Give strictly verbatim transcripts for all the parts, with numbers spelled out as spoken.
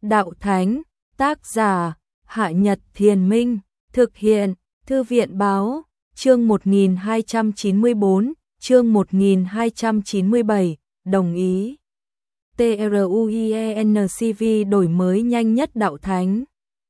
đạo thánh, tác giả, Hạ Nhật Thiền Minh, thực hiện, Thư viện báo, chương một nghìn hai trăm chín mươi bốn, chương một nghìn hai trăm chín mươi bảy, đồng ý. TRUIENCV đổi mới nhanh nhất đạo thánh.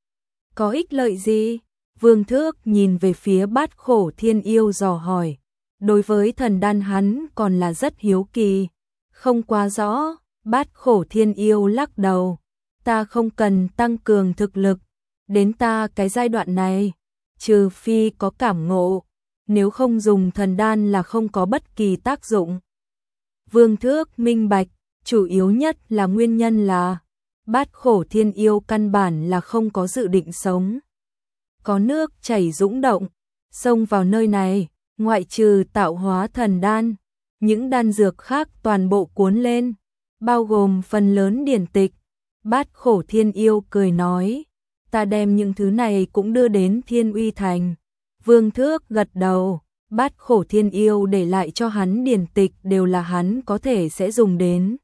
Có ích lợi gì? Vương Thước nhìn về phía Bát Khổ Thiên Yêu dò hỏi. Đối với thần đan hắn còn là rất hiếu kỳ. Không quá rõ, Bát Khổ Thiên Yêu lắc đầu. Ta không cần tăng cường thực lực. Đến ta cái giai đoạn này, trừ phi có cảm ngộ. Nếu không dùng thần đan là không có bất kỳ tác dụng. Vương Thước minh bạch, chủ yếu nhất là nguyên nhân là Bát Khổ Thiên Yêu căn bản là không có dự định sống. Có nước chảy dũng động, xông vào nơi này, ngoại trừ tạo hóa thần đan, những đan dược khác toàn bộ cuốn lên, bao gồm phần lớn điển tịch. Bát Khổ Thiên Yêu cười nói, ta đem những thứ này cũng đưa đến Thiên Uy Thành. Vương Thước gật đầu, Bát Khổ Thiên Yêu để lại cho hắn điển tịch đều là hắn có thể sẽ dùng đến.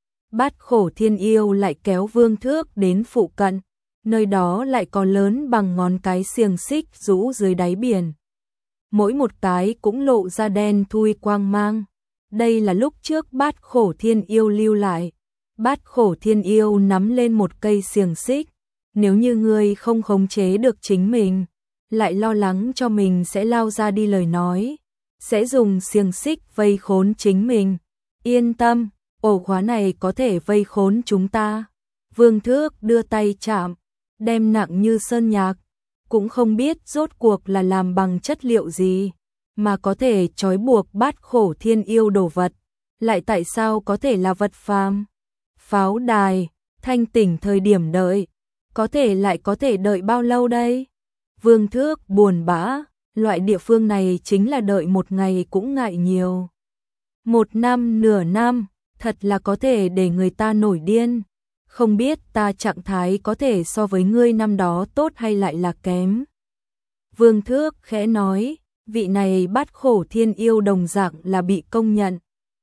Bát Khổ Thiên Yêu lại kéo Vương Thước đến phụ cận, nơi đó lại có lớn bằng ngón cái xiềng xích rũ dưới đáy biển. Mỗi một cái cũng lộ ra đen thui quang mang. Đây là lúc trước Bát Khổ Thiên Yêu lưu lại. Bát Khổ Thiên Yêu nắm lên một cây xiềng xích. Nếu như ngươi không khống chế được chính mình, lại lo lắng cho mình sẽ lao ra đi lời nói, sẽ dùng xiềng xích vây khốn chính mình. Yên tâm, ổ khóa này có thể vây khốn chúng ta. Vương Thước đưa tay chạm, đem nặng như sơn nhạc, cũng không biết rốt cuộc là làm bằng chất liệu gì, mà có thể trói buộc Bát Khổ Thiên Yêu đồ vật, lại tại sao có thể là vật phàm? Pháo đài, thanh tỉnh thời điểm đợi, có thể lại có thể đợi bao lâu đây? Vương Thước buồn bã, loại địa phương này chính là đợi một ngày cũng ngại nhiều. Một năm nửa năm, thật là có thể để người ta nổi điên. Không biết ta trạng thái có thể so với ngươi năm đó tốt hay lại là kém. Vương Thước khẽ nói, vị này Bát Khổ Thiên Yêu đồng dạng là bị công nhận.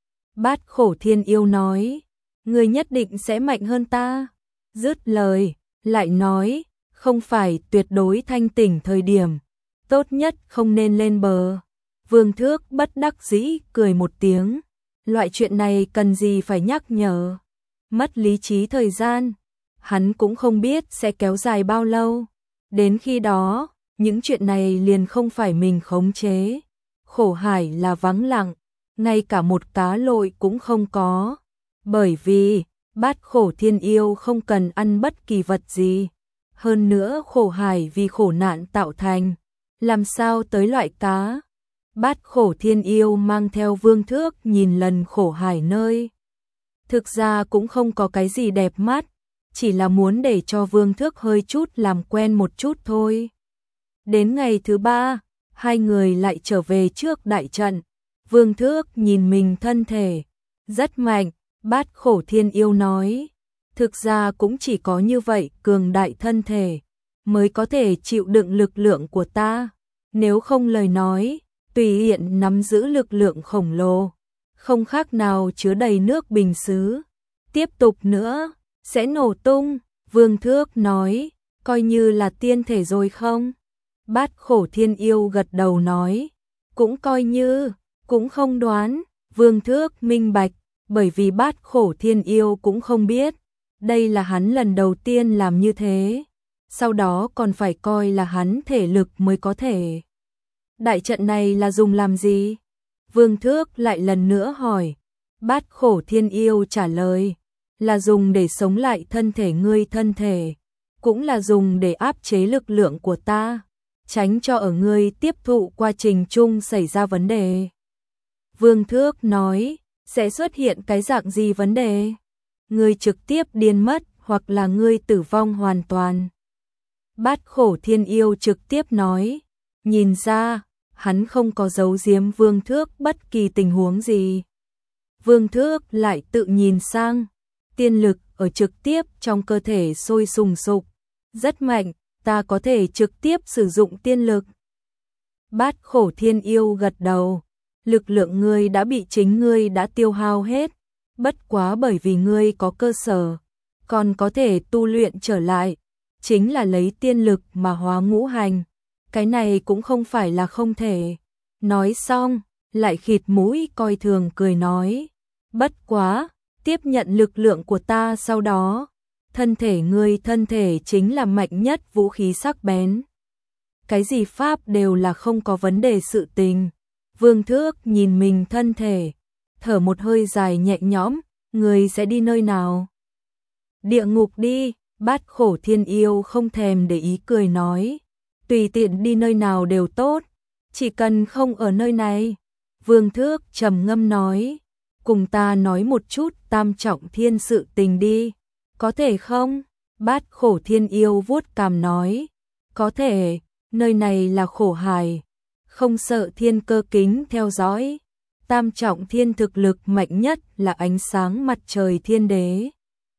Bát Khổ Thiên Yêu nói, ngươi nhất định sẽ mạnh hơn ta. Dứt lời, lại nói, không phải tuyệt đối thanh tỉnh thời điểm, tốt nhất không nên lên bờ. Vương Thước bất đắc dĩ cười một tiếng, loại chuyện này cần gì phải nhắc nhở. Mất lý trí thời gian, hắn cũng không biết sẽ kéo dài bao lâu. Đến khi đó, những chuyện này liền không phải mình khống chế. Khổ hải là vắng lặng, ngay cả một cá lội cũng không có. Bởi vì, Bát Khổ Thiên Yêu không cần ăn bất kỳ vật gì. Hơn nữa khổ hải vì khổ nạn tạo thành, làm sao tới loại cá. Bát Khổ Thiên Yêu mang theo Vương Thước nhìn lần khổ hải nơi. Thực ra cũng không có cái gì đẹp mắt, chỉ là muốn để cho Vương Thước hơi chút làm quen một chút thôi. Đến ngày thứ ba, hai người lại trở về trước đại trận. Vương Thước nhìn mình thân thể, rất mạnh. Bát Khổ Thiên Yêu nói, thực ra cũng chỉ có như vậy cường đại thân thể, mới có thể chịu đựng lực lượng của ta. Nếu không lời nói, tùy hiện nắm giữ lực lượng khổng lồ, không khác nào chứa đầy nước bình sứ. Tiếp tục nữa, sẽ nổ tung. Vương Thước nói, coi như là tiên thể rồi không? Bát Khổ Thiên Yêu gật đầu nói, cũng coi như, cũng không đoán. Vương Thước minh bạch, bởi vì Bát Khổ Thiên Yêu cũng không biết. Đây là hắn lần đầu tiên làm như thế. Sau đó còn phải coi là hắn thể lực mới có thể. Đại trận này là dùng làm gì? Vương Thước lại lần nữa hỏi. Bát Khổ Thiên Yêu trả lời, là dùng để sống lại thân thể ngươi thân thể, cũng là dùng để áp chế lực lượng của ta, tránh cho ở ngươi tiếp thụ quá trình chung xảy ra vấn đề. Vương Thước nói, sẽ xuất hiện cái dạng gì vấn đề? Ngươi trực tiếp điên mất hoặc là ngươi tử vong hoàn toàn. Bát Khổ Thiên Yêu trực tiếp nói, nhìn ra, hắn không có giấu giếm Vương Thước bất kỳ tình huống gì. Vương Thước lại tự nhìn sang, tiên lực ở trực tiếp trong cơ thể sôi sùng sục, rất mạnh, ta có thể trực tiếp sử dụng tiên lực. Bát Khổ Thiên Yêu gật đầu, lực lượng ngươi đã bị chính ngươi đã tiêu hao hết, bất quá bởi vì ngươi có cơ sở, còn có thể tu luyện trở lại, chính là lấy tiên lực mà hóa ngũ hành. Cái này cũng không phải là không thể. Nói xong, lại khịt mũi coi thường cười nói. Bất quá, tiếp nhận lực lượng của ta sau đó. Thân thể ngươi thân thể chính là mạnh nhất vũ khí sắc bén. Cái gì pháp đều là không có vấn đề sự tình. Vương Thước nhìn mình thân thể, thở một hơi dài nhẹ nhõm, người sẽ đi nơi nào? Địa ngục đi, Bát Khổ Thiên Yêu không thèm để ý cười nói. Tùy tiện đi nơi nào đều tốt, chỉ cần không ở nơi này. Vương Thước trầm ngâm nói, cùng ta nói một chút tam trọng thiên sự tình đi, có thể không? Bát Khổ Thiên Yêu vuốt cằm nói, có thể, nơi này là khổ hải, không sợ thiên cơ kính theo dõi. Tam trọng thiên thực lực mạnh nhất là ánh sáng mặt trời thiên đế,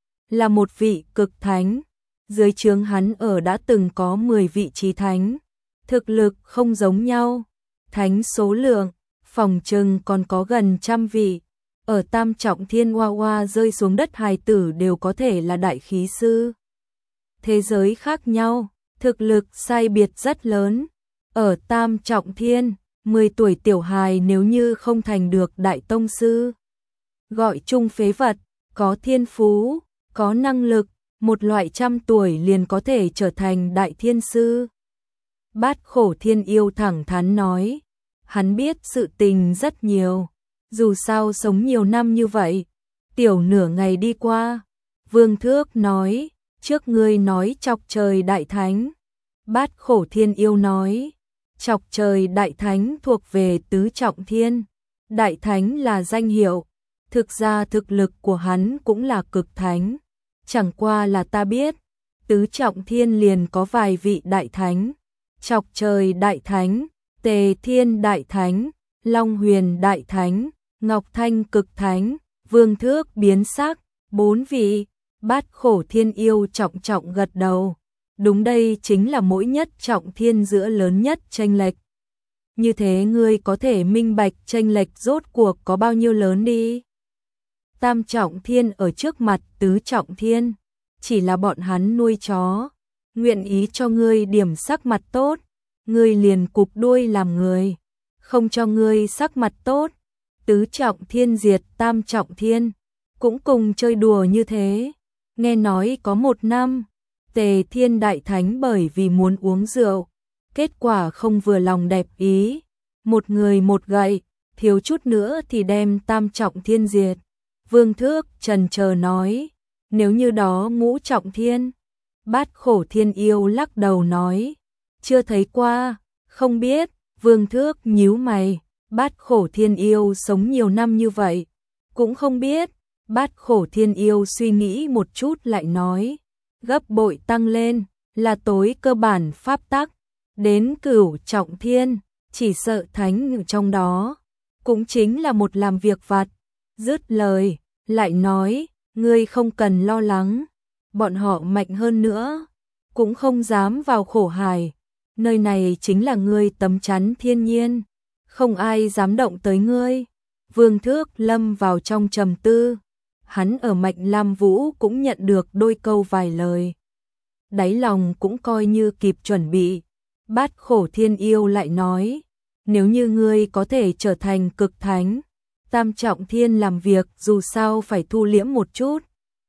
là một vị cực thánh, dưới trướng hắn ở đã từng có mười vị chí thánh, thực lực không giống nhau, thánh số lượng, phòng trừng còn có gần trăm vị, ở tam trọng thiên hoa hoa rơi xuống đất hài tử đều có thể là đại khí sư. Thế giới khác nhau, thực lực sai biệt rất lớn, ở tam trọng thiên, mười tuổi tiểu hài nếu như không thành được đại tông sư, gọi chung phế vật, có thiên phú, có năng lực, một loại trăm tuổi liền có thể trở thành đại thiên sư. Bát Khổ Thiên Yêu thẳng thắn nói, hắn biết sự tình rất nhiều, dù sao sống nhiều năm như vậy, tiểu nửa ngày đi qua. Vương Thước nói, trước ngươi nói chọc trời đại thánh. Bát Khổ Thiên Yêu nói, chọc trời đại thánh thuộc về tứ trọng thiên, đại thánh là danh hiệu, thực ra thực lực của hắn cũng là cực thánh, chẳng qua là ta biết, tứ trọng thiên liền có vài vị đại thánh, chọc trời đại thánh, tề thiên đại thánh, long huyền đại thánh, ngọc thanh cực thánh. Vương Thước biến sắc, bốn vị. Bát Khổ Thiên Yêu trọng trọng gật đầu, đúng đây chính là mỗi nhất trọng thiên giữa lớn nhất chênh lệch. Như thế ngươi có thể minh bạch chênh lệch rốt cuộc có bao nhiêu lớn đi. Tam trọng thiên ở trước mặt tứ trọng thiên, chỉ là bọn hắn nuôi chó, nguyện ý cho ngươi điểm sắc mặt tốt, ngươi liền cụp đuôi làm người, không cho ngươi sắc mặt tốt, tứ trọng thiên diệt tam trọng thiên, cũng cùng chơi đùa như thế. Nghe nói có một năm, Tề Thiên Đại Thánh bởi vì muốn uống rượu, kết quả không vừa lòng đẹp ý, một người một gậy, thiếu chút nữa thì đem tam trọng thiên diệt. Vương Thước trần chờ nói, nếu như đó ngũ trọng thiên. Bát Khổ Thiên Yêu lắc đầu nói, chưa thấy qua, không biết. Vương Thước nhíu mày, Bát Khổ Thiên Yêu sống nhiều năm như vậy, cũng không biết. Bát Khổ Thiên Yêu suy nghĩ một chút lại nói, gấp bội tăng lên, là tối cơ bản pháp tắc, đến cửu trọng thiên, chỉ sợ thánh trong đó, cũng chính là một làm việc vặt. Dứt lời, lại nói, ngươi không cần lo lắng, bọn họ mạnh hơn nữa, cũng không dám vào khổ hải, nơi này chính là ngươi tấm chắn thiên nhiên, không ai dám động tới ngươi. Vương Thước lâm vào trong trầm tư. Hắn ở Mạnh Lam Vũ cũng nhận được đôi câu vài lời, đáy lòng cũng coi như kịp chuẩn bị. Bát Khổ Thiên Yêu lại nói, nếu như ngươi có thể trở thành cực thánh, tam trọng thiên làm việc dù sao phải thu liễm một chút.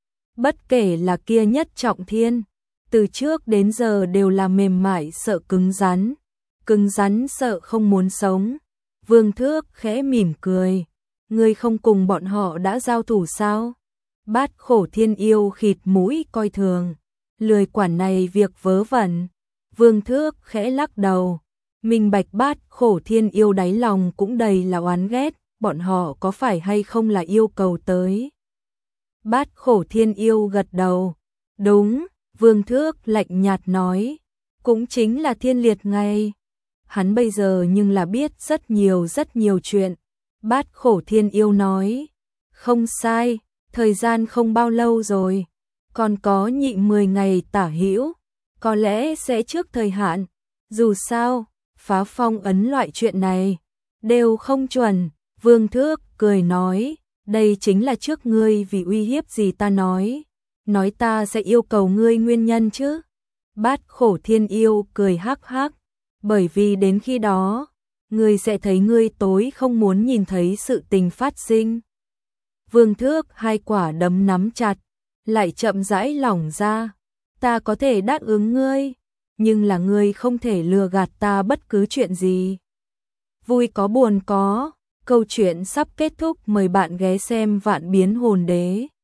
Bất kể là kia nhất trọng thiên, từ trước đến giờ đều là mềm mại sợ cứng rắn, cứng rắn sợ không muốn sống. Vương Thước khẽ mỉm cười, ngươi không cùng bọn họ đã giao thủ sao? Bát Khổ Thiên Yêu khịt mũi coi thường, lười quản này việc vớ vẩn. Vương Thước khẽ lắc đầu, minh bạch Bát Khổ Thiên Yêu đáy lòng cũng đầy là oán ghét, bọn họ có phải hay không là yêu cầu tới. Bát Khổ Thiên Yêu gật đầu, đúng. Vương Thước lạnh nhạt nói, cũng chính là thiên liệt ngày. Hắn bây giờ nhưng là biết rất nhiều rất nhiều chuyện. Bát Khổ Thiên Yêu nói, không sai, thời gian không bao lâu rồi, còn có nhị mười ngày tả hữu, có lẽ sẽ trước thời hạn. Dù sao, phá phong ấn loại chuyện này, đều không chuẩn. Vương Thước cười nói, đây chính là trước ngươi vì uy hiếp gì ta nói. nói ta sẽ yêu cầu ngươi nguyên nhân chứ? Bát Khổ Thiên Yêu cười hắc hắc, bởi vì đến khi đó, ngươi sẽ thấy ngươi tối không muốn nhìn thấy sự tình phát sinh. Vương Thước hai quả đấm nắm chặt, lại chậm rãi lỏng ra, ta có thể đáp ứng ngươi, nhưng là ngươi không thể lừa gạt ta bất cứ chuyện gì. Vui có buồn có, câu chuyện sắp kết thúc, mời bạn ghé xem Vạn Biến Hồn Đế.